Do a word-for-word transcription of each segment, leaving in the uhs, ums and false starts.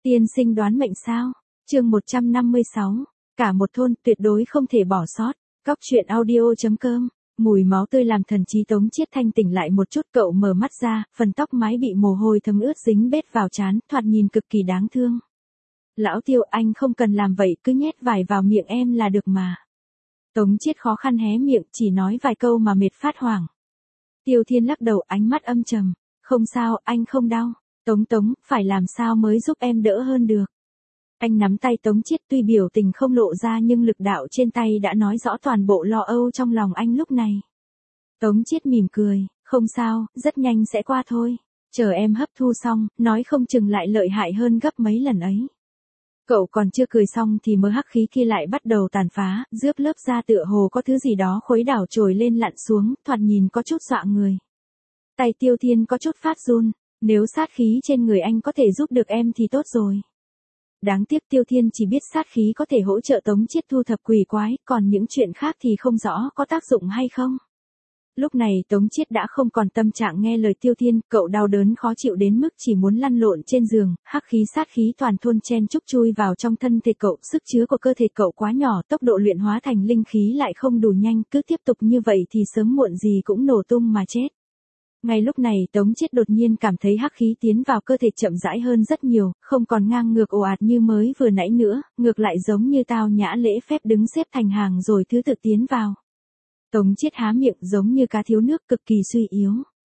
Tiên sinh đoán mệnh sao? Chương một trăm năm mươi sáu. Cả một thôn tuyệt đối không thể bỏ sót. Cóc truyện audio.com. Mùi máu tươi làm thần trí Tống Chiết thanh tỉnh lại một chút, cậu mở mắt ra, phần tóc mái bị mồ hôi thấm ướt dính bết vào trán, thoạt nhìn cực kỳ đáng thương. Lão Tiêu, anh không cần làm vậy, cứ nhét vải vào miệng em là được mà. Tống Chiết khó khăn hé miệng, chỉ nói vài câu mà mệt phát hoảng. Tiêu Thiên lắc đầu, ánh mắt âm trầm. Không sao, anh không đau. Tống Tống, phải làm sao mới giúp em đỡ hơn được. Anh nắm tay Tống Chiết, tuy biểu tình không lộ ra nhưng lực đạo trên tay đã nói rõ toàn bộ lo âu trong lòng anh lúc này. Tống Chiết mỉm cười, không sao, rất nhanh sẽ qua thôi. Chờ em hấp thu xong, nói không chừng lại lợi hại hơn gấp mấy lần ấy. Cậu còn chưa cười xong thì mớ hắc khí kia lại bắt đầu tàn phá, rướp lớp da tựa hồ có thứ gì đó khuấy đảo trồi lên lặn xuống, thoạt nhìn có chút dọa người. Tay Tiêu Thiên có chút phát run, nếu sát khí trên người anh có thể giúp được em thì tốt rồi. Đáng tiếc Tiêu Thiên chỉ biết sát khí có thể hỗ trợ Tống Chiết thu thập quỷ quái, còn những chuyện khác thì không rõ có tác dụng hay không. Lúc này Tống Chiết đã không còn tâm trạng nghe lời Tiêu Thiên, cậu đau đớn khó chịu đến mức chỉ muốn lăn lộn trên giường, hắc khí sát khí toàn thôn chen chúc chui vào trong thân thể cậu, sức chứa của cơ thể cậu quá nhỏ, tốc độ luyện hóa thành linh khí lại không đủ nhanh, cứ tiếp tục như vậy thì sớm muộn gì cũng nổ tung mà chết. Ngay lúc này Tống Chiết đột nhiên cảm thấy hắc khí tiến vào cơ thể chậm rãi hơn rất nhiều, không còn ngang ngược ồ ạt như mới vừa nãy nữa, ngược lại giống như tao nhã lễ phép đứng xếp thành hàng rồi thứ tự tiến vào. Tống Chiết há miệng giống như cá thiếu nước, cực kỳ suy yếu.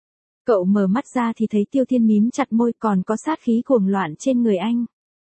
Cậu mở mắt ra thì thấy Tiêu Thiên mím chặt môi, còn có sát khí cuồng loạn trên người anh.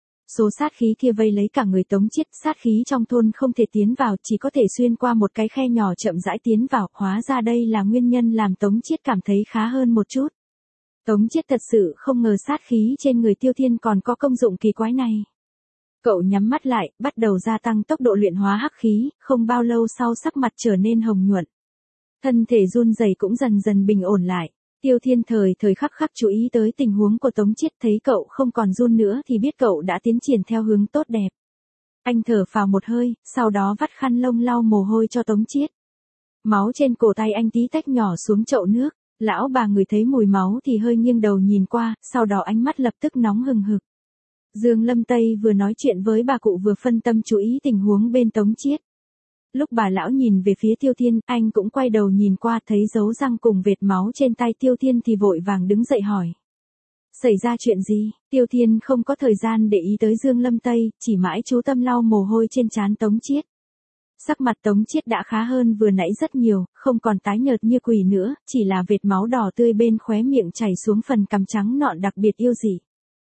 Số sát khí kia vây lấy cả người Tống Chiết, sát khí trong thôn không thể tiến vào, chỉ có thể xuyên qua một cái khe nhỏ chậm rãi tiến vào, hóa ra đây là nguyên nhân làm Tống Chiết cảm thấy khá hơn một chút. Tống Chiết thật sự không ngờ sát khí trên người Tiêu Thiên còn có công dụng kỳ quái này. Cậu nhắm mắt lại, bắt đầu gia tăng tốc độ luyện hóa hắc khí, không bao lâu sau sắc mặt trở nên hồng nhuận. Thân thể run rẩy cũng dần dần bình ổn lại. Tiêu Thiên thời thời khắc khắc chú ý tới tình huống của Tống Chiết, thấy cậu không còn run nữa thì biết cậu đã tiến triển theo hướng tốt đẹp. Anh thở phào một hơi, sau đó vắt khăn lông lau mồ hôi cho Tống Chiết. Máu trên cổ tay anh tí tách nhỏ xuống chậu nước, lão bà người thấy mùi máu thì hơi nghiêng đầu nhìn qua, sau đó ánh mắt lập tức nóng hừng hực. Dương Lâm Tây vừa nói chuyện với bà cụ vừa phân tâm chú ý tình huống bên Tống Chiết. Lúc bà lão nhìn về phía Tiêu Thiên, anh cũng quay đầu nhìn qua, thấy dấu răng cùng vệt máu trên tay Tiêu Thiên thì vội vàng đứng dậy hỏi. Xảy ra chuyện gì? Tiêu Thiên không có thời gian để ý tới Dương Lâm Tây, chỉ mãi chú tâm lau mồ hôi trên trán Tống Chiết. Sắc mặt Tống Chiết đã khá hơn vừa nãy rất nhiều, không còn tái nhợt như quỷ nữa, chỉ là vệt máu đỏ tươi bên khóe miệng chảy xuống phần cằm trắng nõn đặc biệt yêu dị.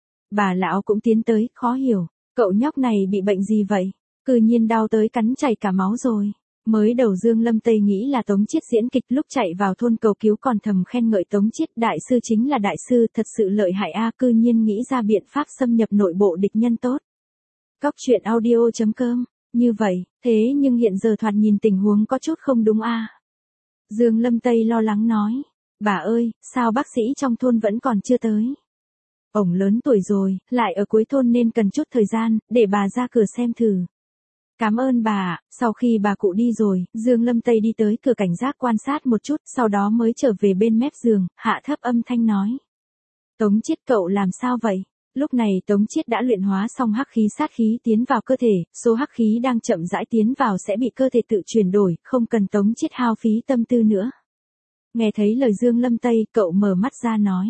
Bà lão cũng tiến tới, khó hiểu, cậu nhóc này bị bệnh gì vậy? Cư nhiên đau tới cắn chảy cả máu rồi. Mới đầu Dương Lâm Tây nghĩ là Tống Chiết diễn kịch, lúc chạy vào thôn cầu cứu còn thầm khen ngợi Tống Chiết, đại sư chính là đại sư, thật sự lợi hại a, cư nhiên nghĩ ra biện pháp xâm nhập nội bộ địch nhân tốt. Cóc truyện audio.com. Như vậy, thế nhưng hiện giờ thoạt nhìn tình huống có chút không đúng a. Dương Lâm Tây lo lắng nói. Bà ơi, sao bác sĩ trong thôn vẫn còn chưa tới? Ổng lớn tuổi rồi, lại ở cuối thôn nên cần chút thời gian, để bà ra cửa xem thử. Cảm ơn bà. Sau khi bà cụ đi rồi, Dương Lâm Tây đi tới cửa cảnh giác quan sát một chút, sau đó mới trở về bên mép giường, hạ thấp âm thanh nói. Tống Chiết, cậu làm sao vậy? Lúc này Tống Chiết đã luyện hóa xong hắc khí, sát khí tiến vào cơ thể, số hắc khí đang chậm rãi tiến vào sẽ bị cơ thể tự chuyển đổi, không cần Tống Chiết hao phí tâm tư nữa. Nghe thấy lời Dương Lâm Tây, cậu mở mắt ra nói.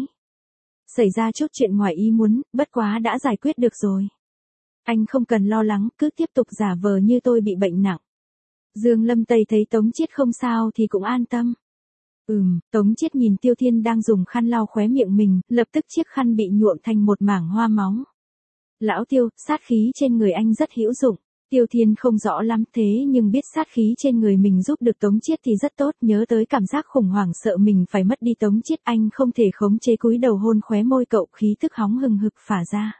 Xảy ra chút chuyện ngoài ý muốn, bất quá đã giải quyết được rồi. Anh không cần lo lắng, cứ tiếp tục giả vờ như tôi bị bệnh nặng. Dương Lâm Tây thấy Tống Chiết không sao thì cũng an tâm. Ừm, Tống Chiết nhìn Tiêu Thiên đang dùng khăn lau khóe miệng mình, lập tức chiếc khăn bị nhuộm thành một mảng hoa máu. Lão Tiêu, sát khí trên người anh rất hữu dụng. Tiêu Thiên không rõ lắm thế nhưng biết sát khí trên người mình giúp được Tống Chiết thì rất tốt, nhớ tới cảm giác khủng hoảng sợ mình phải mất đi Tống Chiết, anh không thể khống chế, cúi đầu hôn khóe môi cậu, khí tức hóng hừng hực phả ra.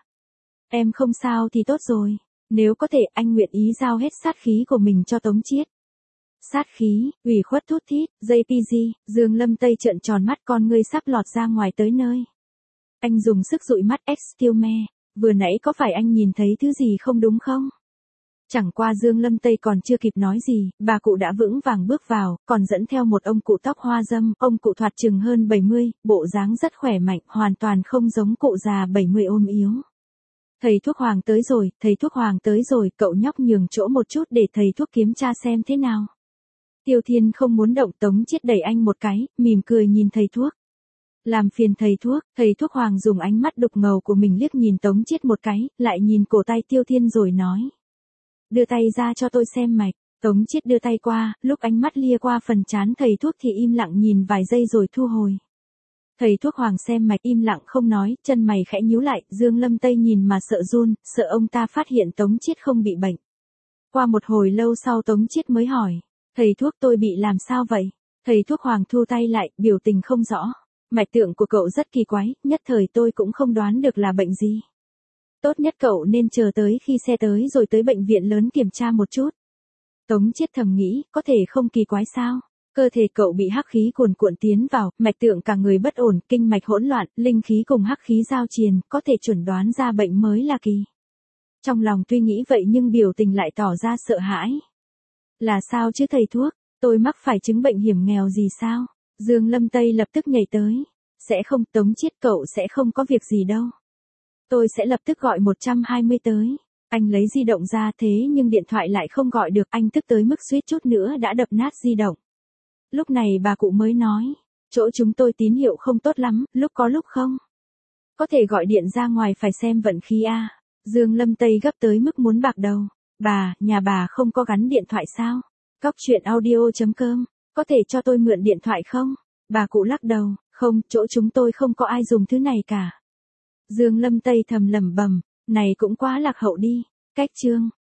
Em không sao thì tốt rồi, nếu có thể anh nguyện ý giao hết sát khí của mình cho Tống Chiết. Sát khí, ủy khuất thút thít, gi pê giê, Dương Lâm Tây trợn tròn mắt, con ngươi sắp lọt ra ngoài tới nơi. Anh dùng sức dụi mắt, excuse me, vừa nãy có phải anh nhìn thấy thứ gì không đúng không? Chẳng qua Dương Lâm Tây còn chưa kịp nói gì, bà cụ đã vững vàng bước vào, còn dẫn theo một ông cụ tóc hoa râm, ông cụ thoạt chừng hơn bảy mươi, bộ dáng rất khỏe mạnh, hoàn toàn không giống cụ già bảy mươi ôm yếu. Thầy thuốc Hoàng tới rồi, thầy thuốc Hoàng tới rồi, cậu nhóc nhường chỗ một chút để thầy thuốc kiểm tra xem thế nào. Tiêu Thiên không muốn động, Tống Chiết đẩy anh một cái, mỉm cười nhìn thầy thuốc. Làm phiền thầy thuốc, thầy thuốc Hoàng dùng ánh mắt đục ngầu của mình liếc nhìn Tống Chiết một cái, lại nhìn cổ tay Tiêu Thiên rồi nói. Đưa tay ra cho tôi xem mạch. Tống Chiết đưa tay qua, lúc ánh mắt lia qua phần trán thầy thuốc thì im lặng nhìn vài giây rồi thu hồi. Thầy thuốc Hoàng xem mạch im lặng không nói, chân mày khẽ nhíu lại, Dương Lâm Tây nhìn mà sợ run, sợ ông ta phát hiện Tống Chiết không bị bệnh. Qua một hồi lâu sau Tống Chiết mới hỏi, thầy thuốc tôi bị làm sao vậy? Thầy thuốc Hoàng thu tay lại, biểu tình không rõ. Mạch tượng của cậu rất kỳ quái, nhất thời tôi cũng không đoán được là bệnh gì. Tốt nhất cậu nên chờ tới khi xe tới rồi tới bệnh viện lớn kiểm tra một chút. Tống Chiết thầm nghĩ, có thể không kỳ quái sao? Cơ thể cậu bị hắc khí cuồn cuộn tiến vào, mạch tượng cả người bất ổn, kinh mạch hỗn loạn, linh khí cùng hắc khí giao triền, có thể chuẩn đoán ra bệnh mới là kỳ. Trong lòng tuy nghĩ vậy nhưng biểu tình lại tỏ ra sợ hãi. Là sao chứ thầy thuốc, tôi mắc phải chứng bệnh hiểm nghèo gì sao? Dương Lâm Tây lập tức nhảy tới. Sẽ không, Tống Chiết cậu sẽ không có việc gì đâu. Tôi sẽ lập tức gọi một trăm hai mươi tới. Anh lấy di động ra thế nhưng điện thoại lại không gọi được, anh tức tới mức suýt chút nữa đã đập nát di động. Lúc này bà cụ mới nói, chỗ chúng tôi tín hiệu không tốt lắm, lúc có lúc không. Có thể gọi điện ra ngoài phải xem vận khí a. Dương Lâm Tây gấp tới mức muốn bạc đầu. Bà, nhà bà không có gắn điện thoại sao? Cóc truyện audio chấm com, có thể cho tôi mượn điện thoại không? Bà cụ lắc đầu, không, chỗ chúng tôi không có ai dùng thứ này cả. Dương Lâm Tây thầm lẩm bẩm, này cũng quá lạc hậu đi. Cách chương